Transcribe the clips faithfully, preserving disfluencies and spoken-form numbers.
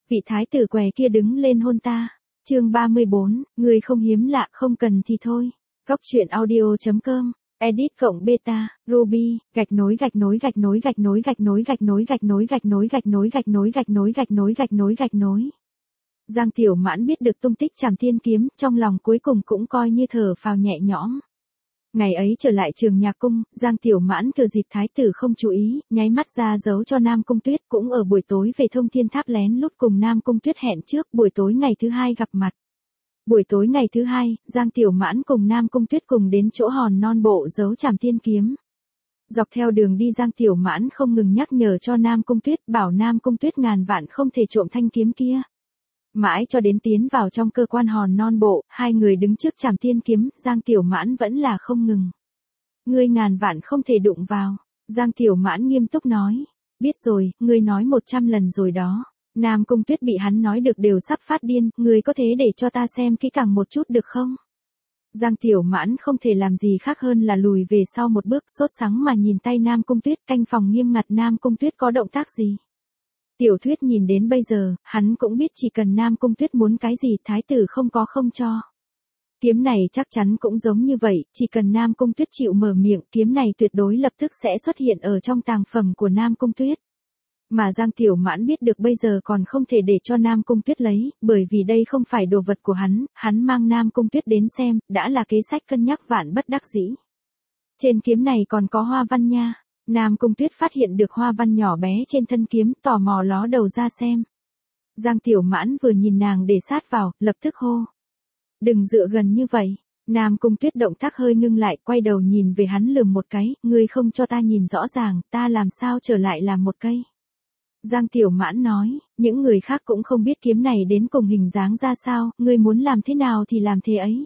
vị thái tử què kia đứng lên hôn ta. Chương ba mươi bốn, người không hiếm lạ, không cần thì thôi. Góc truyện audio.com, edit cộng beta, Ruby, gạch nối gạch nối gạch nối gạch nối gạch nối gạch nối gạch nối gạch nối gạch nối gạch nối gạch nối gạch nối gạch nối gạch nối. Giang Tiểu Mãn biết được tung tích Trảm Tiên kiếm, trong lòng cuối cùng cũng coi như thở phào nhẹ nhõm. Ngày ấy trở lại Trường Nhạc Cung, Giang Tiểu Mãn thừa dịp thái tử không chú ý, nháy mắt ra dấu cho Nam Cung Tuyết, cũng ở buổi tối về Thông Thiên Tháp lén lút cùng Nam Cung Tuyết hẹn trước buổi tối ngày thứ hai gặp mặt. Buổi tối ngày thứ hai, Giang Tiểu Mãn cùng Nam Cung Tuyết cùng đến chỗ hòn non bộ giấu Trảm Tiên kiếm. Dọc theo đường đi Giang Tiểu Mãn không ngừng nhắc nhở cho Nam Cung Tuyết, bảo Nam Cung Tuyết ngàn vạn không thể trộm thanh kiếm kia. Mãi cho đến tiến vào trong cơ quan hòn non bộ, hai người đứng trước Trảm Tiên kiếm, Giang Tiểu Mãn vẫn là không ngừng. Ngươi ngàn vạn không thể đụng vào. Giang Tiểu Mãn nghiêm túc nói. Biết rồi, ngươi nói một trăm lần rồi đó. Nam Cung Tuyết bị hắn nói được đều sắp phát điên, ngươi có thế để cho ta xem kỹ càng một chút được không? Giang Tiểu Mãn không thể làm gì khác hơn là lùi về sau một bước, sốt sắng mà nhìn tay Nam Cung Tuyết, canh phòng nghiêm ngặt Nam Cung Tuyết có động tác gì. Tiểu Thuyết nhìn đến bây giờ, hắn cũng biết chỉ cần Nam Cung Tuyết muốn cái gì thái tử không có không cho. Kiếm này chắc chắn cũng giống như vậy, chỉ cần Nam Cung Tuyết chịu mở miệng, kiếm này tuyệt đối lập tức sẽ xuất hiện ở trong tàng phẩm của Nam Cung Tuyết. Mà Giang Tiểu Mãn biết được bây giờ còn không thể để cho Nam Cung Tuyết lấy, bởi vì đây không phải đồ vật của hắn, hắn mang Nam Cung Tuyết đến xem, đã là kế sách cân nhắc vạn bất đắc dĩ. Trên kiếm này còn có hoa văn nha. Nam Cung Tuyết phát hiện được hoa văn nhỏ bé trên thân kiếm, tò mò ló đầu ra xem. Giang Tiểu Mãn vừa nhìn nàng để sát vào, lập tức hô. Đừng dựa gần như vậy. Nam Cung Tuyết động tác hơi ngưng lại, quay đầu nhìn về hắn lườm một cái, ngươi không cho ta nhìn rõ ràng, ta làm sao trở lại làm một cây. Giang Tiểu Mãn nói, những người khác cũng không biết kiếm này đến cùng hình dáng ra sao, ngươi muốn làm thế nào thì làm thế ấy.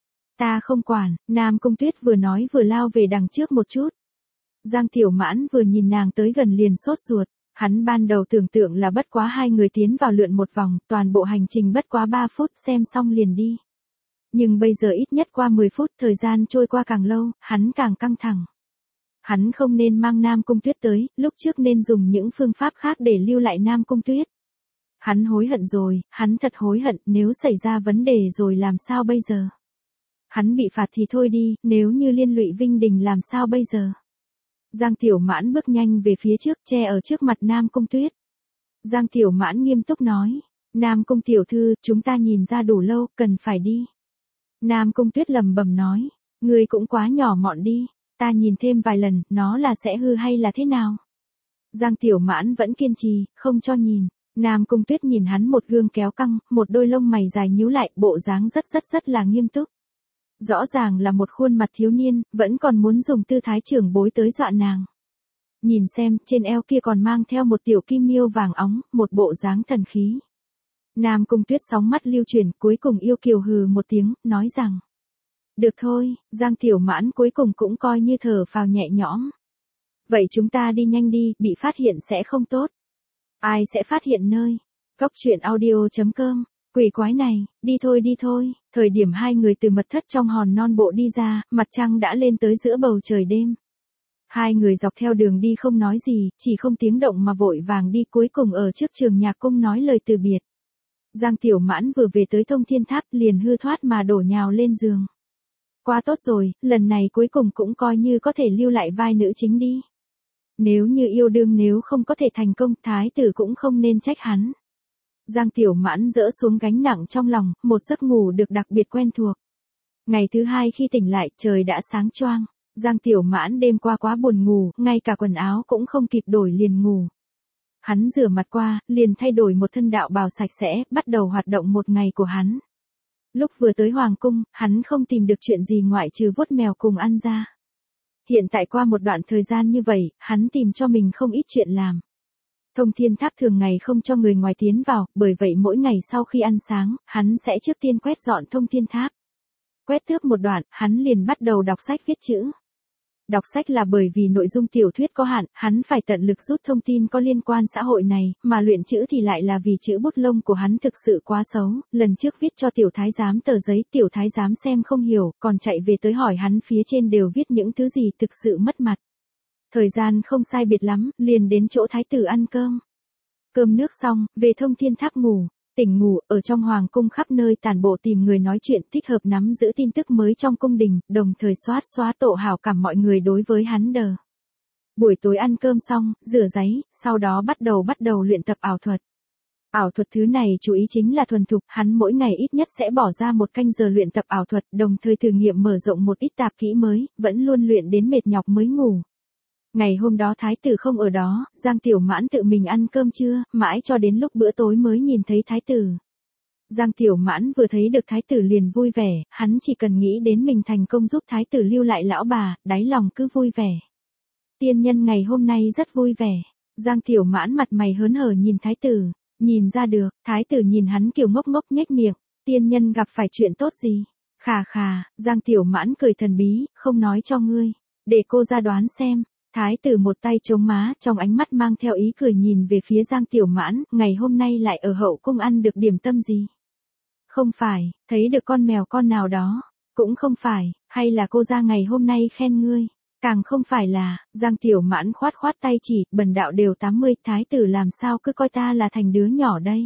Ta không quản. Nam Cung Tuyết vừa nói vừa lao về đằng trước một chút. Giang Tiểu Mãn vừa nhìn nàng tới gần liền sốt ruột, hắn ban đầu tưởng tượng là bất quá hai người tiến vào lượn một vòng, toàn bộ hành trình bất quá ba phút xem xong liền đi. Nhưng bây giờ ít nhất qua mười phút, thời gian trôi qua càng lâu, hắn càng căng thẳng. Hắn không nên mang Nam Cung Tuyết tới, lúc trước nên dùng những phương pháp khác để lưu lại Nam Cung Tuyết. Hắn hối hận rồi, hắn thật hối hận, nếu xảy ra vấn đề rồi làm sao bây giờ? Hắn bị phạt thì thôi đi, nếu như liên lụy Vinh Đình làm sao bây giờ? Giang Tiểu Mãn bước nhanh về phía trước, che ở trước mặt Nam Cung Tuyết. Giang Tiểu Mãn nghiêm túc nói, Nam Cung tiểu thư, chúng ta nhìn ra đủ lâu, cần phải đi. Nam Cung Tuyết lẩm bẩm nói, ngươi cũng quá nhỏ mọn đi, ta nhìn thêm vài lần, nó là sẽ hư hay là thế nào? Giang Tiểu Mãn vẫn kiên trì, không cho nhìn. Nam Cung Tuyết nhìn hắn một gương kéo căng, một đôi lông mày dài nhíu lại, bộ dáng rất rất rất là nghiêm túc. Rõ ràng là một khuôn mặt thiếu niên, vẫn còn muốn dùng tư thái trưởng bối tới dọa nàng. Nhìn xem, trên eo kia còn mang theo một tiểu kim miêu vàng óng, một bộ dáng thần khí. Nam Cung Tuyết sóng mắt lưu chuyển, cuối cùng yêu kiều hừ một tiếng, nói rằng. Được thôi, Giang Tiểu Mãn cuối cùng cũng coi như thở phào nhẹ nhõm. Vậy chúng ta đi nhanh đi, bị phát hiện sẽ không tốt. Ai sẽ phát hiện nơi? Góc truyện audio.com. Quỷ quái này, đi thôi đi thôi. Thời điểm hai người từ mật thất trong hòn non bộ đi ra, mặt trăng đã lên tới giữa bầu trời đêm. Hai người dọc theo đường đi không nói gì, chỉ không tiếng động mà vội vàng đi, cuối cùng ở trước Trường Nhạc Cung nói lời từ biệt. Giang Tiểu Mãn vừa về tới Thông Thiên Tháp liền hư thoát mà đổ nhào lên giường. Quá tốt rồi, lần này cuối cùng cũng coi như có thể lưu lại vai nữ chính đi. Nếu như yêu đương nếu không có thể thành công, thái tử cũng không nên trách hắn. Giang Tiểu Mãn dỡ xuống gánh nặng trong lòng, một giấc ngủ được đặc biệt quen thuộc. Ngày thứ hai khi tỉnh lại, trời đã sáng choang. Giang Tiểu Mãn đêm qua quá buồn ngủ, ngay cả quần áo cũng không kịp đổi liền ngủ. Hắn rửa mặt qua, liền thay đổi một thân đạo bào sạch sẽ, bắt đầu hoạt động một ngày của hắn. Lúc vừa tới Hoàng Cung, hắn không tìm được chuyện gì ngoại trừ vuốt mèo cùng ăn ra. Hiện tại qua một đoạn thời gian như vậy, hắn tìm cho mình không ít chuyện làm. Thông Thiên Tháp thường ngày không cho người ngoài tiến vào, bởi vậy mỗi ngày sau khi ăn sáng, hắn sẽ trước tiên quét dọn Thông Thiên Tháp. Quét tước một đoạn, hắn liền bắt đầu đọc sách viết chữ. Đọc sách là bởi vì nội dung tiểu thuyết có hạn, hắn phải tận lực rút thông tin có liên quan xã hội này, mà luyện chữ thì lại là vì chữ bút lông của hắn thực sự quá xấu. Lần trước viết cho tiểu thái giám tờ giấy, tiểu thái giám xem không hiểu, còn chạy về tới hỏi hắn phía trên đều viết những thứ gì, thực sự mất mặt. Thời gian không sai biệt lắm, liền đến chỗ thái tử ăn cơm. Cơm nước xong, về Thông Thiên Tháp ngủ. Tỉnh ngủ, ở trong hoàng cung khắp nơi tản bộ tìm người nói chuyện thích hợp nắm giữ tin tức mới trong cung đình, đồng thời xoát xóa tổ hảo cảm mọi người đối với hắn đờ. Buổi tối ăn cơm xong, rửa giấy, sau đó bắt đầu bắt đầu luyện tập ảo thuật. Ảo thuật thứ này chú ý chính là thuần thục, hắn mỗi ngày ít nhất sẽ bỏ ra một canh giờ luyện tập ảo thuật, đồng thời thử nghiệm mở rộng một ít tạp kỹ mới, vẫn luôn luyện đến mệt nhọc mới ngủ. Ngày hôm đó thái tử không ở đó, Giang Tiểu Mãn tự mình ăn cơm trưa, mãi cho đến lúc bữa tối mới nhìn thấy thái tử. Giang Tiểu Mãn vừa thấy được thái tử liền vui vẻ, hắn chỉ cần nghĩ đến mình thành công giúp thái tử lưu lại lão bà, đáy lòng cứ vui vẻ. Tiên nhân ngày hôm nay rất vui vẻ. Giang Tiểu Mãn mặt mày hớn hở nhìn thái tử, nhìn ra được, thái tử nhìn hắn kiểu ngốc ngốc nhếch miệng, tiên nhân gặp phải chuyện tốt gì? Khà khà, Giang Tiểu Mãn cười thần bí, không nói cho ngươi, để cô ra đoán xem. Thái tử một tay chống má, trong ánh mắt mang theo ý cười nhìn về phía Giang Tiểu Mãn, ngày hôm nay lại ở hậu cung ăn được điểm tâm gì? Không phải, thấy được con mèo con nào đó, cũng không phải, hay là cô ra ngày hôm nay khen ngươi, càng không phải là, Giang Tiểu Mãn khoát khoát tay chỉ, bần đạo đều tám mươi, thái tử làm sao cứ coi ta là thành đứa nhỏ đây.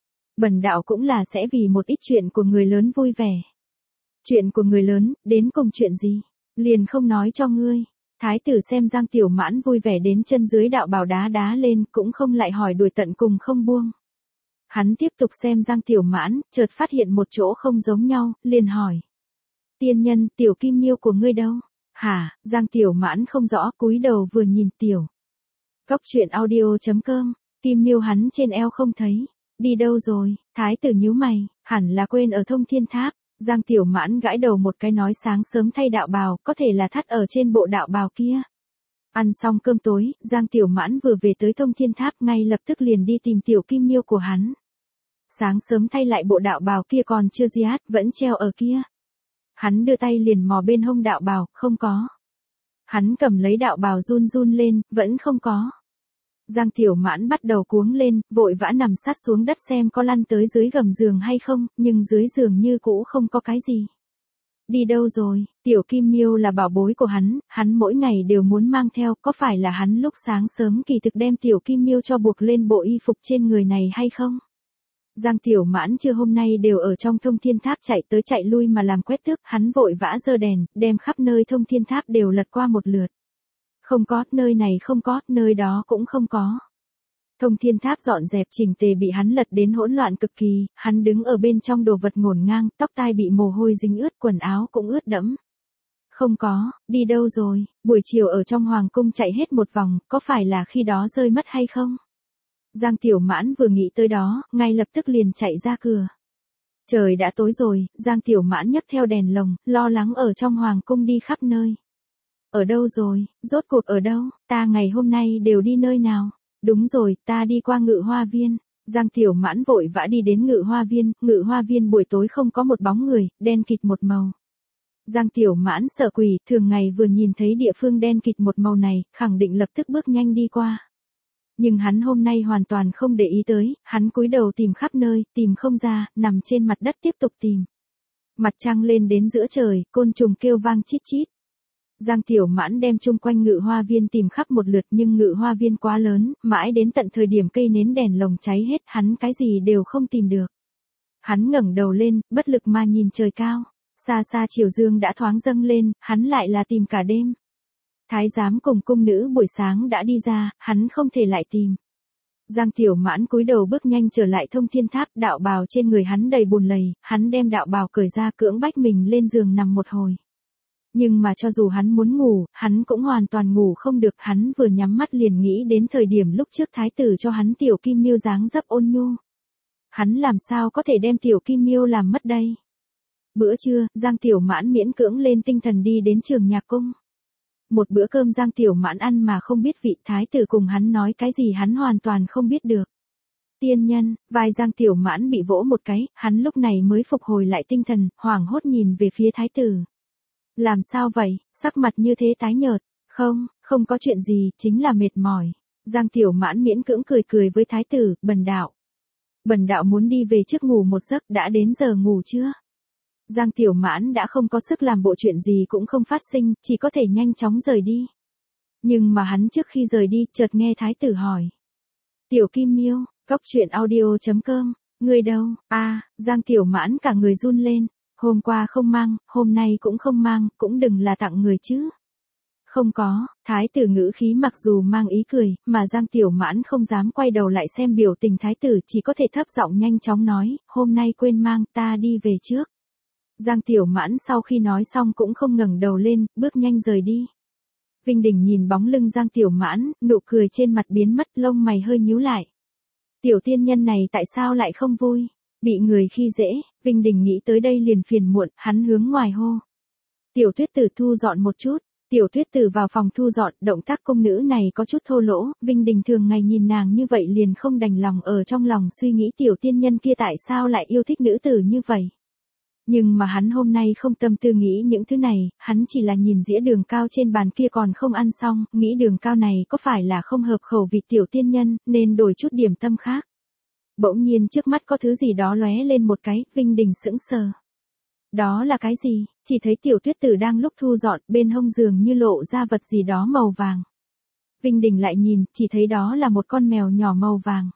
Bần đạo cũng là sẽ vì một ít chuyện của người lớn vui vẻ. Chuyện của người lớn, đến cùng chuyện gì? Liền không nói cho ngươi. Thái tử xem Giang Tiểu Mãn vui vẻ đến chân dưới đạo bào đá đá lên, cũng không lại hỏi đuổi tận cùng không buông. Hắn tiếp tục xem Giang Tiểu Mãn, chợt phát hiện một chỗ không giống nhau, liền hỏi. Tiên nhân, tiểu kim miêu của ngươi đâu? Hả? Giang Tiểu Mãn không rõ, cúi đầu vừa nhìn tiểu. Góc truyện audio chấm com, kim miêu hắn trên eo không thấy. Đi đâu rồi? Thái tử nhíu mày, hẳn là quên ở Thông Thiên Tháp. Giang Tiểu Mãn gãi đầu một cái nói sáng sớm thay đạo bào, có thể là thắt ở trên bộ đạo bào kia. Ăn xong cơm tối, Giang Tiểu Mãn vừa về tới Thông Thiên Tháp ngay lập tức liền đi tìm tiểu kim miêu của hắn. Sáng sớm thay lại bộ đạo bào kia còn chưa diát, vẫn treo ở kia. Hắn đưa tay liền mò bên hông đạo bào, không có. Hắn cầm lấy đạo bào run run lên, vẫn không có. Giang Tiểu Mãn bắt đầu cuống lên, vội vã nằm sát xuống đất xem có lăn tới dưới gầm giường hay không, nhưng dưới giường như cũ không có cái gì. Đi đâu rồi? Tiểu Kim Miêu là bảo bối của hắn, hắn mỗi ngày đều muốn mang theo, có phải là hắn lúc sáng sớm kỳ thực đem Tiểu Kim Miêu cho buộc lên bộ y phục trên người này hay không? Giang Tiểu Mãn trưa hôm nay đều ở trong Thông Thiên Tháp chạy tới chạy lui mà làm quét tước, hắn vội vã giơ đèn, đem khắp nơi Thông Thiên Tháp đều lật qua một lượt. Không có, nơi này không có, nơi đó cũng không có. Thông Thiên Tháp dọn dẹp chỉnh tề bị hắn lật đến hỗn loạn cực kỳ, hắn đứng ở bên trong đồ vật ngổn ngang, tóc tai bị mồ hôi dính ướt, quần áo cũng ướt đẫm. Không có, đi đâu rồi, buổi chiều ở trong hoàng cung chạy hết một vòng, có phải là khi đó rơi mất hay không? Giang Tiểu Mãn vừa nghĩ tới đó, ngay lập tức liền chạy ra cửa. Trời đã tối rồi, Giang Tiểu Mãn nhấc theo đèn lồng, lo lắng ở trong hoàng cung đi khắp nơi. Ở đâu rồi, rốt cuộc ở đâu, ta ngày hôm nay đều đi nơi nào? Đúng rồi, ta đi qua Ngự Hoa Viên. Giang Tiểu Mãn vội vã đi đến Ngự Hoa Viên, Ngự Hoa Viên buổi tối không có một bóng người, đen kịt một màu. Giang Tiểu Mãn sợ quỷ, thường ngày vừa nhìn thấy địa phương đen kịt một màu này, khẳng định lập tức bước nhanh đi qua. Nhưng hắn hôm nay hoàn toàn không để ý tới, hắn cúi đầu tìm khắp nơi, tìm không ra, nằm trên mặt đất tiếp tục tìm. Mặt trăng lên đến giữa trời, côn trùng kêu vang chít chít. Giang Tiểu Mãn đem chung quanh Ngự Hoa Viên tìm khắp một lượt nhưng Ngự Hoa Viên quá lớn, mãi đến tận thời điểm cây nến đèn lồng cháy hết, hắn cái gì đều không tìm được. Hắn ngẩng đầu lên, bất lực mà nhìn trời cao, xa xa chiều dương đã thoáng dâng lên, hắn lại là tìm cả đêm. Thái giám cùng cung nữ buổi sáng đã đi ra, hắn không thể lại tìm. Giang Tiểu Mãn cúi đầu bước nhanh trở lại Thông Thiên Tháp, đạo bào trên người hắn đầy bùn lầy, hắn đem đạo bào cởi ra cưỡng bách mình lên giường nằm một hồi. Nhưng mà cho dù hắn muốn ngủ, hắn cũng hoàn toàn ngủ không được, hắn vừa nhắm mắt liền nghĩ đến thời điểm lúc trước thái tử cho hắn Tiểu Kim Miêu dáng dấp ôn nhu. Hắn làm sao có thể đem Tiểu Kim Miêu làm mất đây? Bữa trưa, Giang Tiểu Mãn miễn cưỡng lên tinh thần đi đến Trường Nhạc Cung. Một bữa cơm Giang Tiểu Mãn ăn mà không biết vị, thái tử cùng hắn nói cái gì hắn hoàn toàn không biết được. Tiên nhân, vai Giang Tiểu Mãn bị vỗ một cái, hắn lúc này mới phục hồi lại tinh thần, hoảng hốt nhìn về phía thái tử. Làm sao vậy, sắc mặt như thế tái nhợt, không, không có chuyện gì, chính là mệt mỏi. Giang Tiểu Mãn miễn cưỡng cười cười với thái tử, bần đạo. Bần đạo muốn đi về trước ngủ một giấc, đã đến giờ ngủ chưa? Giang Tiểu Mãn đã không có sức làm bộ chuyện gì cũng không phát sinh, chỉ có thể nhanh chóng rời đi. Nhưng mà hắn trước khi rời đi, chợt nghe thái tử hỏi. Tiểu Kim Miêu, Cốc truyện audio chấm com, người đâu? A, à, Giang Tiểu Mãn cả người run lên, hôm qua không mang, hôm nay cũng không mang, cũng đừng là tặng người chứ. Không có, thái tử ngữ khí mặc dù mang ý cười, mà Giang Tiểu Mãn không dám quay đầu lại xem biểu tình thái tử, chỉ có thể thấp giọng nhanh chóng nói, hôm nay quên mang, ta đi về trước. Giang Tiểu Mãn sau khi nói xong cũng không ngẩng đầu lên, bước nhanh rời đi. Vinh Đình nhìn bóng lưng Giang Tiểu Mãn, nụ cười trên mặt biến mất, lông mày hơi nhíu lại. Tiểu tiên nhân này tại sao lại không vui? Bị người khi dễ, Vinh Đình nghĩ tới đây liền phiền muộn, hắn hướng ngoài hô. Tiểu Tuyết Tử thu dọn một chút. Tiểu Tuyết Tử vào phòng thu dọn, động tác công nữ này có chút thô lỗ, Vinh Đình thường ngày nhìn nàng như vậy liền không đành lòng ở trong lòng suy nghĩ tiểu tiên nhân kia tại sao lại yêu thích nữ tử như vậy. Nhưng mà hắn hôm nay không tâm tư nghĩ những thứ này, hắn chỉ là nhìn dĩa đường cao trên bàn kia còn không ăn xong, nghĩ đường cao này có phải là không hợp khẩu vị tiểu tiên nhân, nên đổi chút điểm tâm khác. Bỗng nhiên trước mắt có thứ gì đó lóe lên một cái, Vinh Đình sững sờ. Đó là cái gì? Chỉ thấy Tiểu Tuyết Tử đang lúc thu dọn, bên hông giường như lộ ra vật gì đó màu vàng. Vinh Đình lại nhìn, chỉ thấy đó là một con mèo nhỏ màu vàng.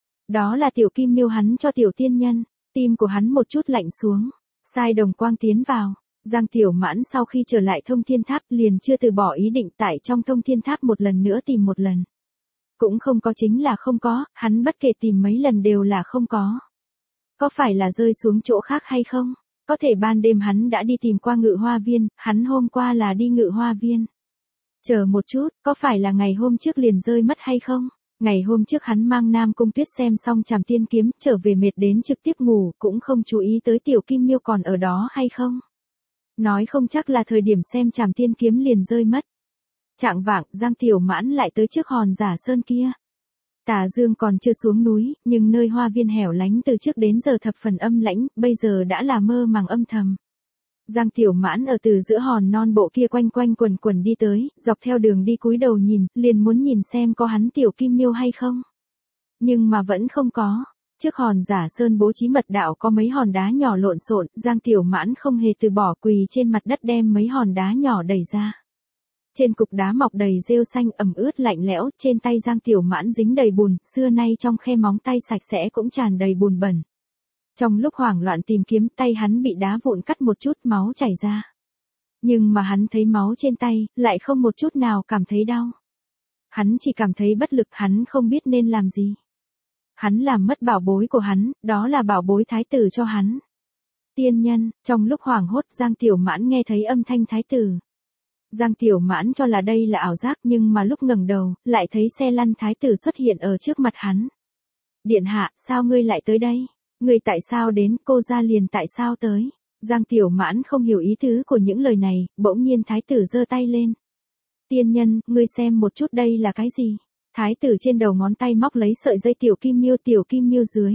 Đó là Tiểu Kim Miêu hắn cho tiểu tiên nhân, tim của hắn một chút lạnh xuống. Sai đồng quang tiến vào, Giang Tiểu Mãn sau khi trở lại Thông Thiên Tháp liền chưa từ bỏ ý định tại trong Thông Thiên Tháp một lần nữa tìm một lần. Cũng không có chính là không có, hắn bất kể tìm mấy lần đều là không có. Có phải là rơi xuống chỗ khác hay không? Có thể ban đêm hắn đã đi tìm qua Ngự Hoa Viên, hắn hôm qua là đi Ngự Hoa Viên. Chờ một chút, có phải là ngày hôm trước liền rơi mất hay không? Ngày hôm trước hắn mang Nam Cung Tuyết xem xong Trảm Tiên Kiếm, trở về mệt đến trực tiếp ngủ, cũng không chú ý tới Tiểu Kim Miêu còn ở đó hay không. Nói không chắc là thời điểm xem Trảm Tiên Kiếm liền rơi mất. Trạng vạng, Giang Tiểu Mãn lại tới trước hòn Giả Sơn kia. Tà dương còn chưa xuống núi, nhưng nơi hoa viên hẻo lánh từ trước đến giờ thập phần âm lãnh, bây giờ đã là mơ màng âm thầm. Giang Tiểu Mãn ở từ giữa hòn non bộ kia quanh quanh quần quần đi tới, dọc theo đường đi cúi đầu nhìn, liền muốn nhìn xem có hắn Tiểu Kim Miêu hay không. Nhưng mà vẫn không có. Trước hòn Giả Sơn bố trí mật đạo có mấy hòn đá nhỏ lộn xộn, Giang Tiểu Mãn không hề từ bỏ, quỳ trên mặt đất đem mấy hòn đá nhỏ đẩy ra. Trên cục đá mọc đầy rêu xanh ẩm ướt lạnh lẽo, trên tay Giang Tiểu Mãn dính đầy bùn, xưa nay trong khe móng tay sạch sẽ cũng tràn đầy bùn bẩn. Trong lúc hoảng loạn tìm kiếm, tay hắn bị đá vụn cắt một chút, máu chảy ra. Nhưng mà hắn thấy máu trên tay, lại không một chút nào cảm thấy đau. Hắn chỉ cảm thấy bất lực, hắn không biết nên làm gì. Hắn làm mất bảo bối của hắn, đó là bảo bối thái tử cho hắn. Tiên nhân, trong lúc hoảng hốt Giang Tiểu Mãn nghe thấy âm thanh thái tử. Giang Tiểu Mãn cho là đây là ảo giác, nhưng mà lúc ngẩng đầu, lại thấy xe lăn thái tử xuất hiện ở trước mặt hắn. Điện hạ, sao ngươi lại tới đây? Ngươi tại sao đến, cô ra liền tại sao tới? Giang Tiểu Mãn không hiểu ý tứ của những lời này, bỗng nhiên thái tử giơ tay lên. Tiên nhân, ngươi xem một chút đây là cái gì? Thái tử trên đầu ngón tay móc lấy sợi dây Tiểu Kim Miêu, Tiểu Kim Miêu dưới.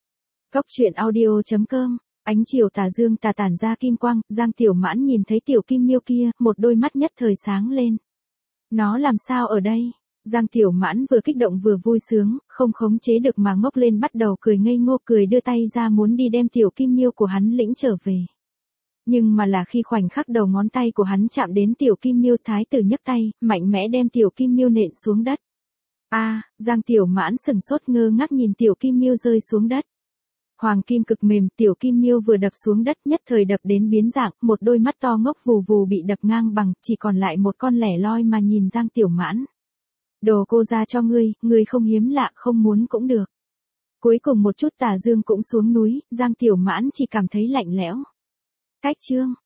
Cốc truyện audio chấm com. Ánh chiều tà dương tà tản ra kim quang, Giang Tiểu Mãn nhìn thấy Tiểu Kim Miêu kia, một đôi mắt nhất thời sáng lên. Nó làm sao ở đây? Giang Tiểu Mãn vừa kích động vừa vui sướng, không khống chế được mà ngốc lên, bắt đầu cười ngây ngô, cười đưa tay ra muốn đi đem Tiểu Kim Miêu của hắn lĩnh trở về. Nhưng mà là khi khoảnh khắc đầu ngón tay của hắn chạm đến Tiểu Kim Miêu, thái tử nhấc tay, mạnh mẽ đem Tiểu Kim Miêu nện xuống đất. A, à, Giang Tiểu Mãn sừng sốt ngơ ngác nhìn Tiểu Kim Miêu rơi xuống đất. Hoàng kim cực mềm, Tiểu Kim Miêu vừa đập xuống đất nhất thời đập đến biến dạng, một đôi mắt to ngốc vù vù bị đập ngang bằng, chỉ còn lại một con lẻ loi mà nhìn Giang Tiểu Mãn. Đồ cô ra cho ngươi, ngươi không hiếm lạ, không muốn cũng được. Cuối cùng một chút tà dương cũng xuống núi, Giang Tiểu Mãn chỉ cảm thấy lạnh lẽo. Cách chương.